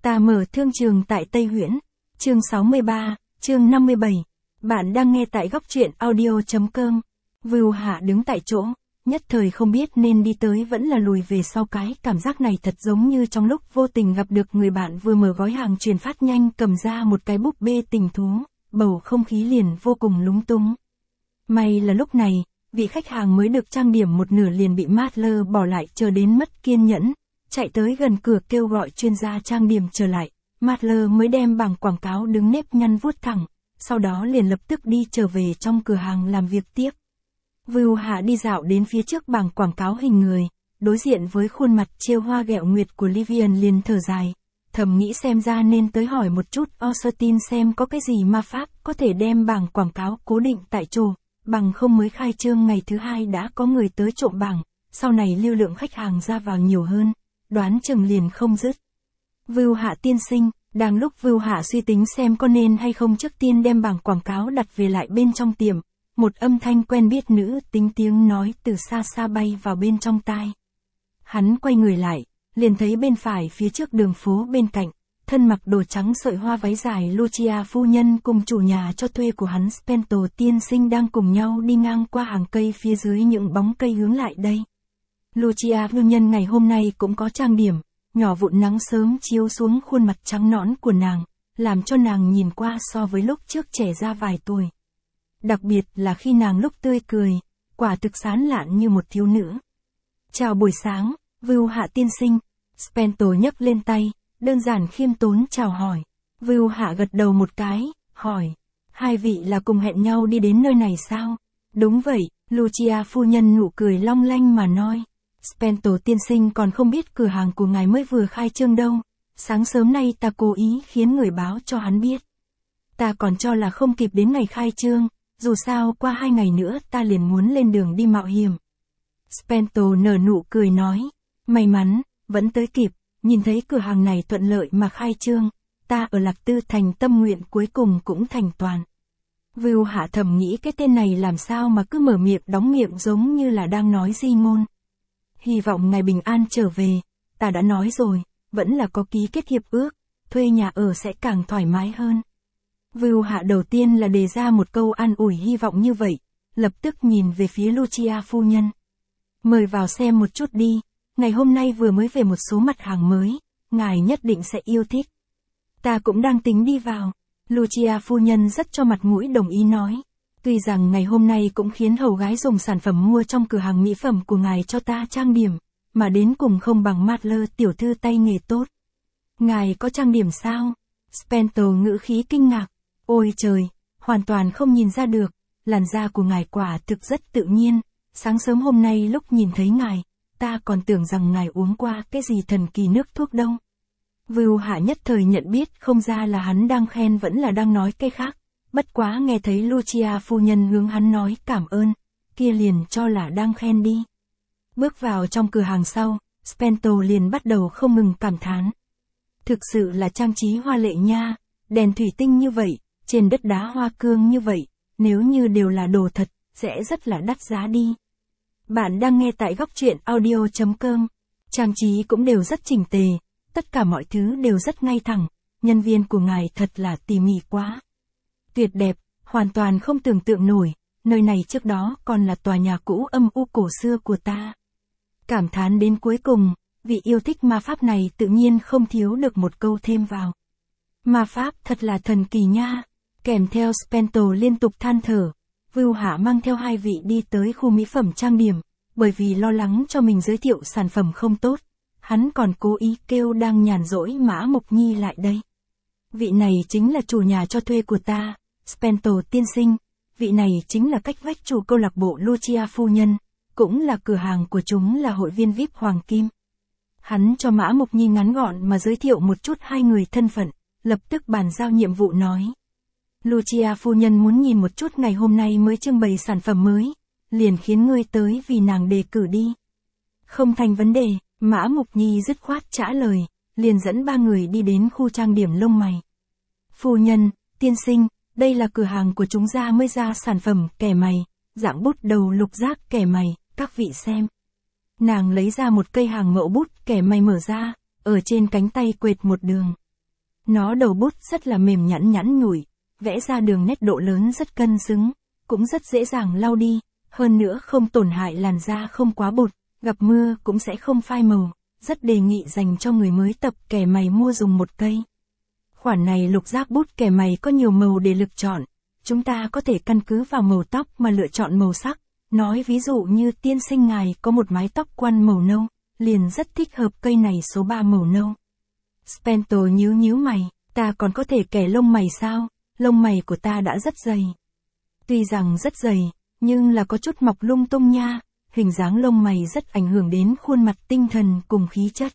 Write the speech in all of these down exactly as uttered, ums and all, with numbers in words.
Ta mở thương trường tại Tây Huyễn. Chương sáu mươi ba, chương năm mươi bảy. Bạn đang nghe tại góc truyện audio chấm com. Vưu Hạ đứng tại chỗ, nhất thời không biết nên đi tới vẫn là lùi về sau, cái cảm giác này thật giống như trong lúc vô tình gặp được người bạn vừa mở gói hàng truyền phát nhanh cầm ra một cái búp bê tình thú, bầu không khí liền vô cùng lúng túng. May là lúc này, vị khách hàng mới được trang điểm một nửa liền bị Madler bỏ lại chờ đến mất kiên nhẫn, chạy tới gần cửa kêu gọi chuyên gia trang điểm trở lại. Madler mới đem bảng quảng cáo đứng nếp nhăn vuốt thẳng, sau đó liền lập tức đi trở về trong cửa hàng làm việc tiếp. Vưu Hạ đi dạo đến phía trước bảng quảng cáo hình người, đối diện với khuôn mặt trêu hoa ghẹo nguyệt của Livian liền thở dài, thầm nghĩ xem ra nên tới hỏi một chút Austin xem có cái gì ma pháp có thể đem bảng quảng cáo cố định tại chỗ, bằng không mới khai trương ngày thứ hai đã có người tới trộm bảng, sau này lưu lượng khách hàng ra vào nhiều hơn, đoán chừng liền không dứt. Vưu Hạ tiên sinh, đang lúc Vưu Hạ suy tính xem có nên hay không trước tiên đem bảng quảng cáo đặt về lại bên trong tiệm, một âm thanh quen biết nữ tính tiếng nói từ xa xa bay vào bên trong tai. Hắn quay người lại, liền thấy bên phải phía trước đường phố bên cạnh, thân mặc đồ trắng sợi hoa váy dài Lucia phu nhân cùng chủ nhà cho thuê của hắn Spencer tiên sinh đang cùng nhau đi ngang qua hàng cây phía dưới những bóng cây hướng lại đây. Lucia phu nhân ngày hôm nay cũng có trang điểm, nhỏ vụn nắng sớm chiếu xuống khuôn mặt trắng nõn của nàng, làm cho nàng nhìn qua so với lúc trước trẻ ra vài tuổi. Đặc biệt là khi nàng lúc tươi cười, quả thực sán lạn như một thiếu nữ. Chào buổi sáng, Vưu Hạ tiên sinh. Spencer nhấc lên tay, đơn giản khiêm tốn chào hỏi. Vưu Hạ gật đầu một cái, hỏi, hai vị là cùng hẹn nhau đi đến nơi này sao? Đúng vậy, Lucia phu nhân nụ cười long lanh mà nói. Spencer tiên sinh còn không biết cửa hàng của ngài mới vừa khai trương đâu, sáng sớm nay ta cố ý khiến người báo cho hắn biết. Ta còn cho là không kịp đến ngày khai trương, dù sao qua hai ngày nữa ta liền muốn lên đường đi mạo hiểm. Spencer nở nụ cười nói, may mắn, vẫn tới kịp, nhìn thấy cửa hàng này thuận lợi mà khai trương, ta ở Lạc Tư thành tâm nguyện cuối cùng cũng thành toàn. Vưu Hạ thầm nghĩ cái tên này làm sao mà cứ mở miệng đóng miệng giống như là đang nói di ngôn. Hy vọng ngài bình an trở về, ta đã nói rồi, vẫn là có ký kết hiệp ước, thuê nhà ở sẽ càng thoải mái hơn. Vưu Hạ đầu tiên là đề ra một câu an ủi hy vọng như vậy, lập tức nhìn về phía Lucia phu nhân. Mời vào xem một chút đi, ngày hôm nay vừa mới về một số mặt hàng mới, ngài nhất định sẽ yêu thích. Ta cũng đang tính đi vào. Lucia phu nhân rất cho mặt mũi đồng ý nói. Tuy rằng ngày hôm nay cũng khiến hầu gái dùng sản phẩm mua trong cửa hàng mỹ phẩm của ngài cho ta trang điểm, mà đến cùng không bằng Madler tiểu thư tay nghề tốt. Ngài có trang điểm sao? Spencer ngữ khí kinh ngạc. Ôi trời, hoàn toàn không nhìn ra được, làn da của ngài quả thực rất tự nhiên, sáng sớm hôm nay lúc nhìn thấy ngài, ta còn tưởng rằng ngài uống qua cái gì thần kỳ nước thuốc đâu. Vưu Hạ nhất thời nhận biết không ra là hắn đang khen vẫn là đang nói cái khác, bất quá nghe thấy Lucia phu nhân hướng hắn nói cảm ơn, kia liền cho là đang khen đi. Bước vào trong cửa hàng sau, Spencer liền bắt đầu không ngừng cảm thán. Thực sự là trang trí hoa lệ nha, đèn thủy tinh như vậy, trên đất đá hoa cương như vậy, nếu như đều là đồ thật, sẽ rất là đắt giá đi. Bạn đang nghe tại góc truyện audio chấm com. Trang trí cũng đều rất chỉnh tề, tất cả mọi thứ đều rất ngay thẳng, nhân viên của ngài thật là tỉ mỉ quá. Tuyệt đẹp, hoàn toàn không tưởng tượng nổi, nơi này trước đó còn là tòa nhà cũ âm u cổ xưa của ta. Cảm thán đến cuối cùng, vị yêu thích ma pháp này tự nhiên không thiếu được một câu thêm vào. Ma pháp thật là thần kỳ nha, kèm theo Spencer liên tục than thở. Vưu Hạ mang theo hai vị đi tới khu mỹ phẩm trang điểm, bởi vì lo lắng cho mình giới thiệu sản phẩm không tốt, hắn còn cố ý kêu đang nhàn rỗi Mã Mộc Nhi lại đây. Vị này chính là chủ nhà cho thuê của ta, Spencer tiên sinh, vị này chính là cách vách chủ câu lạc bộ Lucia phu nhân, cũng là cửa hàng của chúng là hội viên vi ai pi Hoàng Kim. Hắn cho Mã Mộc Nhi ngắn gọn mà giới thiệu một chút hai người thân phận, lập tức bàn giao nhiệm vụ nói. Lucia phu nhân muốn nhìn một chút ngày hôm nay mới trưng bày sản phẩm mới, liền khiến ngươi tới vì nàng đề cử đi. Không thành vấn đề, Mã Mộc Nhi dứt khoát trả lời, liền dẫn ba người đi đến khu trang điểm lông mày. Phu nhân, tiên sinh, đây là cửa hàng của chúng ta mới ra sản phẩm kẻ mày, dạng bút đầu lục giác kẻ mày, các vị xem. Nàng lấy ra một cây hàng mẫu bút kẻ mày mở ra, ở trên cánh tay quệt một đường. Nó đầu bút rất là mềm nhẵn nhẵn nhủi, vẽ ra đường nét độ lớn rất cân xứng, cũng rất dễ dàng lau đi, hơn nữa không tổn hại làn da, không quá bột, gặp mưa cũng sẽ không phai màu, rất đề nghị dành cho người mới tập kẻ mày mua dùng một cây. Khoản này lục giác bút kẻ mày có nhiều màu để lựa chọn, chúng ta có thể căn cứ vào màu tóc mà lựa chọn màu sắc, nói ví dụ như tiên sinh ngài có một mái tóc quăn màu nâu, liền rất thích hợp cây này số ba màu nâu. Spencer nhíu nhíu mày, ta còn có thể kẻ lông mày sao, lông mày của ta đã rất dày. Tuy rằng rất dày, nhưng là có chút mọc lung tung nha, hình dáng lông mày rất ảnh hưởng đến khuôn mặt, tinh thần cùng khí chất.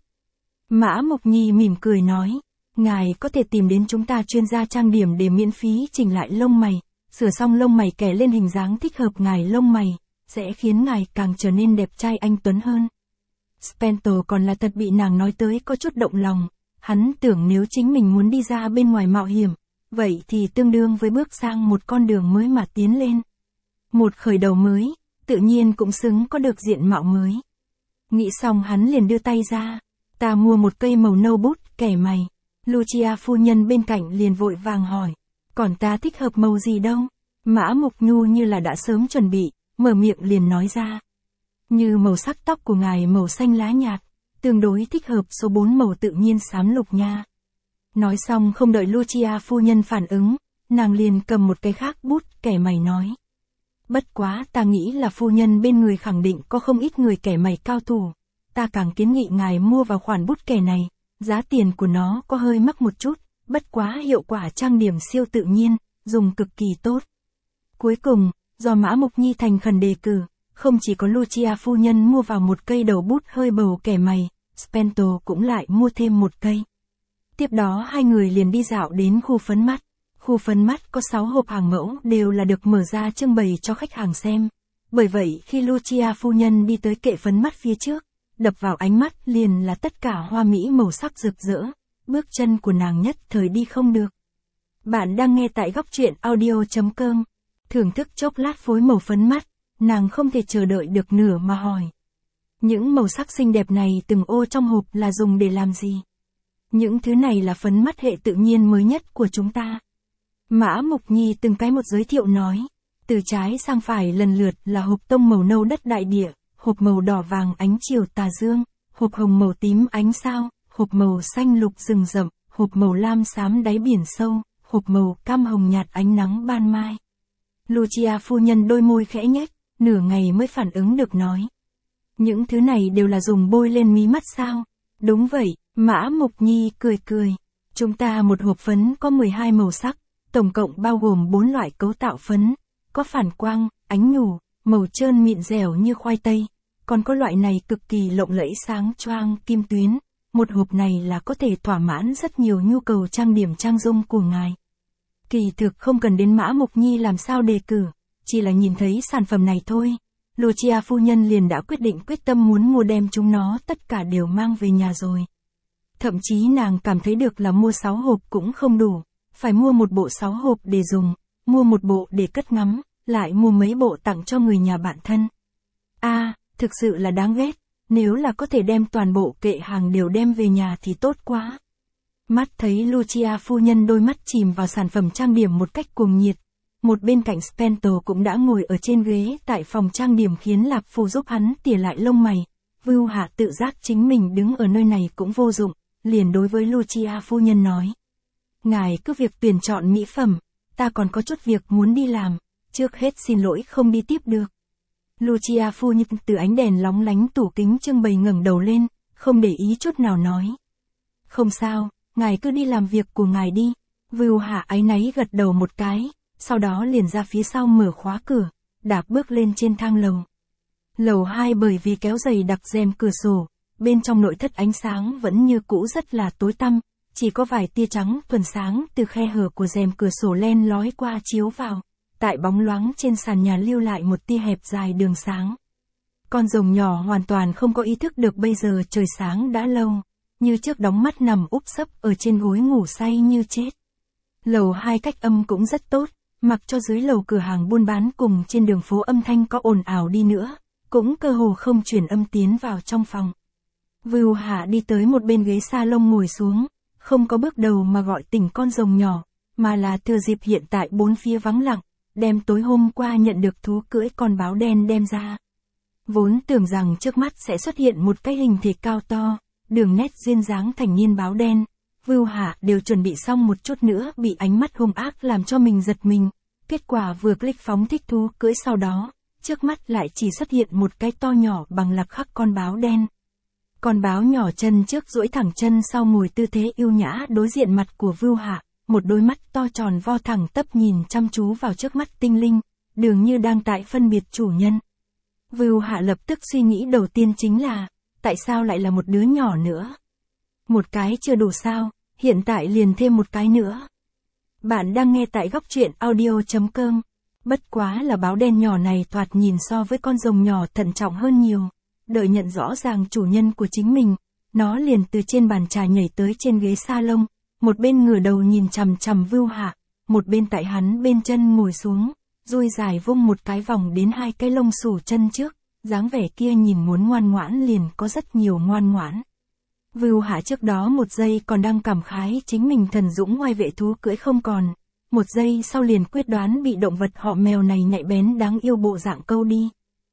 Mã Mộc Nhi mỉm cười nói, ngài có thể tìm đến chúng ta chuyên gia trang điểm để miễn phí chỉnh lại lông mày, sửa xong lông mày kẻ lên hình dáng thích hợp ngài lông mày, sẽ khiến ngài càng trở nên đẹp trai anh tuấn hơn. Spencer còn là thật bị nàng nói tới có chút động lòng, hắn tưởng nếu chính mình muốn đi ra bên ngoài mạo hiểm, vậy thì tương đương với bước sang một con đường mới mà tiến lên. Một khởi đầu mới, tự nhiên cũng xứng có được diện mạo mới. Nghĩ xong hắn liền đưa tay ra, ta mua một cây màu nâu bút kẻ mày. Lucia phu nhân bên cạnh liền vội vàng hỏi, còn ta thích hợp màu gì đâu? Mã Mộc Nhu như là đã sớm chuẩn bị, mở miệng liền nói ra. Như màu sắc tóc của ngài màu xanh lá nhạt, tương đối thích hợp số bốn màu tự nhiên xám lục nha. Nói xong không đợi Lucia phu nhân phản ứng, nàng liền cầm một cái khác bút kẻ mày nói. Bất quá ta nghĩ là phu nhân bên người khẳng định có không ít người kẻ mày cao thủ, ta càng kiến nghị ngài mua vào khoản bút kẻ này, giá tiền của nó có hơi mắc một chút, bất quá hiệu quả trang điểm siêu tự nhiên, dùng cực kỳ tốt. Cuối cùng, do Mã Mộc Nhi thành khẩn đề cử, không chỉ có Lucia phu nhân mua vào một cây đầu bút hơi bầu kẻ mày, Spencer cũng lại mua thêm một cây. Tiếp đó hai người liền đi dạo đến khu phấn mắt. Khu phấn mắt có sáu hộp hàng mẫu đều là được mở ra trưng bày cho khách hàng xem. Bởi vậy khi Lucia phu nhân đi tới kệ phấn mắt phía trước, đập vào ánh mắt liền là tất cả hoa mỹ màu sắc rực rỡ, bước chân của nàng nhất thời đi không được. Bạn đang nghe tại góc truyện audio chấm com, thưởng thức chốc lát phối màu phấn mắt, nàng không thể chờ đợi được nữa mà hỏi. Những màu sắc xinh đẹp này từng ô trong hộp là dùng để làm gì? Những thứ này là phấn mắt hệ tự nhiên mới nhất của chúng ta. Mã Mộc Nhi từng cái một giới thiệu nói, từ trái sang phải lần lượt là hộp tông màu nâu đất đại địa, hộp màu đỏ vàng ánh chiều tà dương, hộp hồng màu tím ánh sao, hộp màu xanh lục rừng rậm, hộp màu lam xám đáy biển sâu, hộp màu cam hồng nhạt ánh nắng ban mai. Lucia phu nhân đôi môi khẽ nhếch, nửa ngày mới phản ứng được nói. Những thứ này đều là dùng bôi lên mí mắt sao? Đúng vậy, Mã Mộc Nhi cười cười. Chúng ta một hộp phấn có mười hai màu sắc, tổng cộng bao gồm bốn loại cấu tạo phấn, có phản quang, ánh nhù, màu trơn mịn dẻo như khoai tây, còn có loại này cực kỳ lộng lẫy sáng choang kim tuyến. Một hộp này là có thể thỏa mãn rất nhiều nhu cầu trang điểm trang dung của ngài. Kỳ thực không cần đến Mã Mộc Nhi làm sao đề cử, chỉ là nhìn thấy sản phẩm này thôi, Lucia phu nhân liền đã quyết định quyết tâm muốn mua đem chúng nó tất cả đều mang về nhà rồi. Thậm chí nàng cảm thấy được là mua sáu hộp cũng không đủ, phải mua một bộ sáu hộp để dùng, mua một bộ để cất ngắm, lại mua mấy bộ tặng cho người nhà bạn thân. A, à, thực sự là đáng ghét, nếu là có thể đem toàn bộ kệ hàng đều đem về nhà thì tốt quá. Mắt thấy Lucia phu nhân đôi mắt chìm vào sản phẩm trang điểm một cách cuồng nhiệt. Một bên cạnh Spencer cũng đã ngồi ở trên ghế tại phòng trang điểm khiến Lạp Phu giúp hắn tỉa lại lông mày. Vưu Hạ tự giác chính mình đứng ở nơi này cũng vô dụng, liền đối với Lucia phu nhân nói. Ngài cứ việc tuyển chọn mỹ phẩm, ta còn có chút việc muốn đi làm, trước hết xin lỗi không đi tiếp được. Lucia phu nhân từ ánh đèn lóng lánh tủ kính trưng bày ngẩng đầu lên, không để ý chút nào nói. Không sao, ngài cứ đi làm việc của ngài đi. Vưu Hạ áy náy gật đầu một cái, sau đó liền ra phía sau mở khóa cửa, đạp bước lên trên thang lầu. Lầu hai bởi vì kéo dày đặc rèm cửa sổ, bên trong nội thất ánh sáng vẫn như cũ rất là tối tăm, chỉ có vài tia trắng thuần sáng từ khe hở của rèm cửa sổ len lói qua chiếu vào, tại bóng loáng trên sàn nhà lưu lại một tia hẹp dài đường sáng. Con rồng nhỏ hoàn toàn không có ý thức được bây giờ trời sáng đã lâu, như trước đóng mắt nằm úp sấp ở trên gối ngủ say như chết. Lầu hai cách âm cũng rất tốt, mặc cho dưới lầu cửa hàng buôn bán cùng trên đường phố âm thanh có ồn ào đi nữa, cũng cơ hồ không truyền âm tiến vào trong phòng. Vưu Hạ đi tới một bên ghế salon ngồi xuống, không có bước đầu mà gọi tỉnh con rồng nhỏ, mà là thừa dịp hiện tại bốn phía vắng lặng, đem tối hôm qua nhận được thú cưỡi con báo đen đem ra. Vốn tưởng rằng trước mắt sẽ xuất hiện một cái hình thể cao to, đường nét duyên dáng thành niên báo đen, Vưu Hạ đều chuẩn bị xong một chút nữa bị ánh mắt hung ác làm cho mình giật mình, kết quả vừa click phóng thích thú cưỡi sau đó, trước mắt lại chỉ xuất hiện một cái to nhỏ bằng lạc khắc con báo đen. Con báo nhỏ chân trước duỗi thẳng chân sau ngồi tư thế yêu nhã đối diện mặt của Vưu Hạ, một đôi mắt to tròn vo thẳng tắp nhìn chăm chú vào trước mắt tinh linh, dường như đang tại phân biệt chủ nhân. Vưu Hạ lập tức suy nghĩ đầu tiên chính là, tại sao lại là một đứa nhỏ nữa? Một cái chưa đủ sao, hiện tại liền thêm một cái nữa. Bạn đang nghe tại góc truyện audio chấm com. Bất quá là báo đen nhỏ này thoạt nhìn so với con rồng nhỏ thận trọng hơn nhiều. Đợi nhận rõ ràng chủ nhân của chính mình, nó liền từ trên bàn trà nhảy tới trên ghế salon, một bên ngửa đầu nhìn chằm chằm Vưu Hạ, một bên tại hắn bên chân ngồi xuống, dôi dài vung một cái vòng đến hai cái lông xù chân trước, dáng vẻ kia nhìn muốn ngoan ngoãn liền có rất nhiều ngoan ngoãn. Vưu Hạ trước đó một giây còn đang cảm khái chính mình thần dũng oai vệ thú cưỡi không còn, một giây sau liền quyết đoán bị động vật họ mèo này nhạy bén đáng yêu bộ dạng câu đi.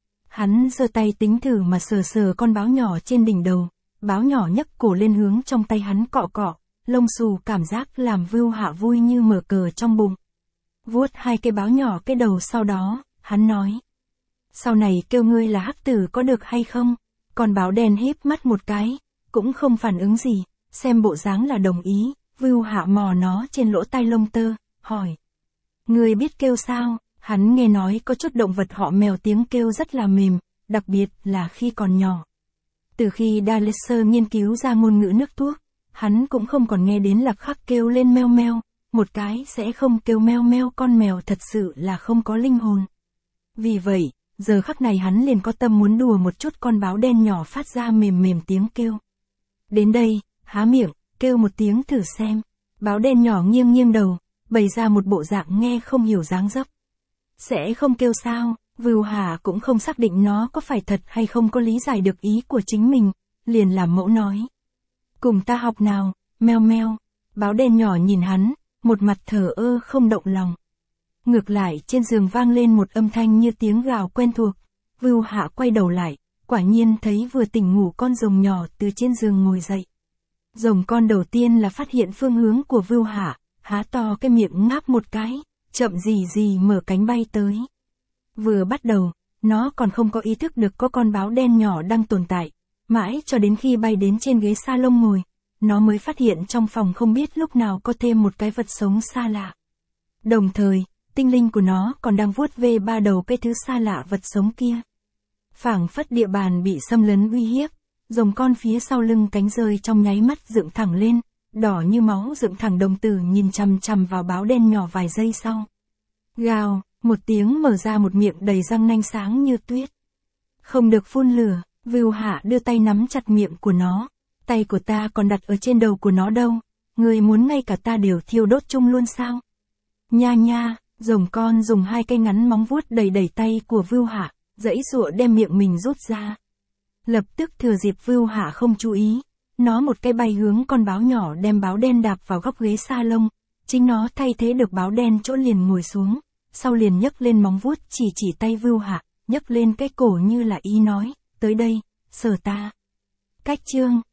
Hắn giơ tay tính thử mà sờ sờ con báo nhỏ trên đỉnh đầu, báo nhỏ nhấc cổ lên hướng trong tay hắn cọ cọ, lông xù cảm giác làm Vưu Hạ vui như mở cờ trong bụng. Vuốt hai cái báo nhỏ cái đầu sau đó, hắn nói. Sau này kêu ngươi là hắc tử có được hay không? Con báo đen híp mắt một cái, cũng không phản ứng gì, xem bộ dáng là đồng ý, Vưu Hạ mò nó trên lỗ tai lông tơ, hỏi. Ngươi biết kêu sao? Hắn nghe nói có chút động vật họ mèo tiếng kêu rất là mềm, đặc biệt là khi còn nhỏ. Từ khi Dalesser nghiên cứu ra ngôn ngữ nước thuốc, hắn cũng không còn nghe đến lạc khắc kêu lên meo meo, một cái sẽ không kêu meo meo con mèo thật sự là không có linh hồn. Vì vậy, giờ khắc này hắn liền có tâm muốn đùa một chút con báo đen nhỏ phát ra mềm mềm tiếng kêu. Đến đây, há miệng, kêu một tiếng thử xem. Báo đen nhỏ nghiêng nghiêng đầu, bày ra một bộ dạng nghe không hiểu dáng dấp. Sẽ không kêu sao? Vưu Hạ cũng không xác định nó có phải thật hay không có lý giải được ý của chính mình, liền làm mẫu nói. Cùng ta học nào, meo meo. Báo đen nhỏ nhìn hắn, một mặt thờ ơ không động lòng. Ngược lại trên giường vang lên một âm thanh như tiếng gào quen thuộc. Vưu Hạ quay đầu lại, quả nhiên thấy vừa tỉnh ngủ con rồng nhỏ từ trên giường ngồi dậy. Rồng con đầu tiên là phát hiện phương hướng của Vưu Hạ, há to cái miệng ngáp một cái, chậm gì gì mở cánh bay tới. Vừa bắt đầu, nó còn không có ý thức được có con báo đen nhỏ đang tồn tại, mãi cho đến khi bay đến trên ghế salon ngồi, nó mới phát hiện trong phòng không biết lúc nào có thêm một cái vật sống xa lạ. Đồng thời, tinh linh của nó còn đang vuốt ve ba đầu cái thứ xa lạ vật sống kia. Phảng phất địa bàn bị xâm lấn uy hiếp, rồng con phía sau lưng cánh rơi trong nháy mắt dựng thẳng lên, đỏ như máu dựng thẳng đồng tử nhìn chằm chằm vào báo đen nhỏ vài giây sau. Gào, một tiếng mở ra một miệng đầy răng nanh sáng như tuyết. Không được phun lửa, Vưu Hạ đưa tay nắm chặt miệng của nó, tay của ta còn đặt ở trên đầu của nó đâu, người muốn ngay cả ta đều thiêu đốt chung luôn sao? Nha nha, rồng con dùng hai cây ngắn móng vuốt đẩy đẩy tay của Vưu Hạ, giãy giụa đem miệng mình rút ra. Lập tức thừa dịp Vưu Hạ không chú ý, nó một cái bay hướng con báo nhỏ đem báo đen đạp vào góc ghế salon, chính nó thay thế được báo đen chỗ liền ngồi xuống, sau liền nhấc lên móng vuốt chỉ chỉ tay Vưu Hạ, nhấc lên cái cổ như là ý nói, tới đây, sờ ta. Cách chương